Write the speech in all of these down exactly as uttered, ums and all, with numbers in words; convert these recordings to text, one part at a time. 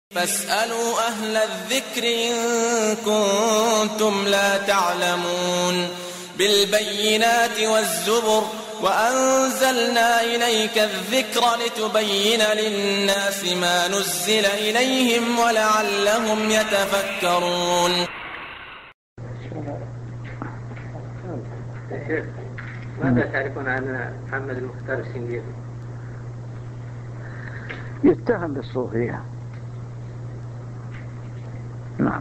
فاسألوا أهل الذكر إن كنتم لا تعلمون بالبينات والزبر وأنزلنا إليك الذكر لتبين للناس ما نزل إليهم ولعلهم يتفكرون. ماذا تعرفون عن محمد المختار الشنقيطي؟ يتهم بالصوفية. نعم.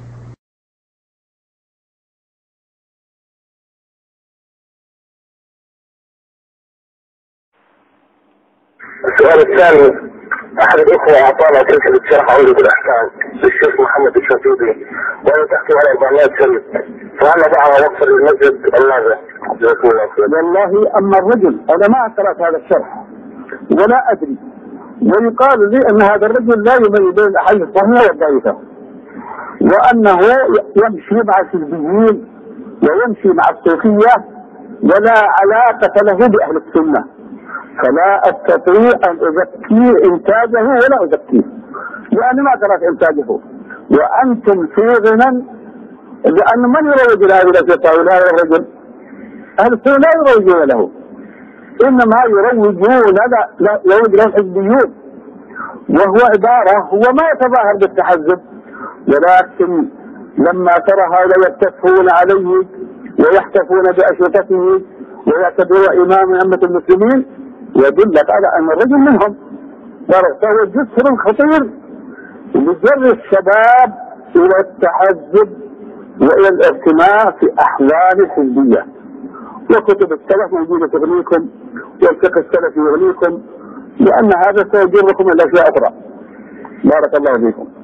السؤال الثاني، أحد الإخوة أعطانا سلسلة شرح عودة الأحكام للشيخ محمد الشنقيطي وأنا تحكي على أربعمائة سنة، فهل نضعها وقفا للمسجد أم ماذا؟ جزاكم الله خير. والله أما الرجل أنا ما قرأت هذا الشرح ولا أدري، ويقال لي أن هذا الرجل لا يميز بين الأحاديث الصحيحة والضعيفة، وأنه يمشي مع السلفيين ويمشي مع الصوفية ولا علاقة له بأهل السنة، فلا أستطيع أن أزكي إنتاجه ولا أزكيه، لأني ما قرأت إنتاجه، وأنتم في غنى، لأن من يروج له إلى شيطان هذا الرجل؟ أهل السنة لا يروجون له، إنما يروجون لا يروج له الحزبيون، وهو عبارة هو ما يتظاهر بالتحزب، ولكن لما ترى هؤلاء يتفقون عليه ويحتفون بأشرطته ويعتبروا إمام أمة المسلمين يدلك على أن الرجل منهم، فهو جسر خطير لجر الشباب إلى التحزب وإلى الارتماء في أحوال الحزبية. وكتب السلف موجودة تغنيكم والفقه السلفي يغنيكم، لأن هذا سيجركم إلى أشياء أخرى. بارك الله فيكم.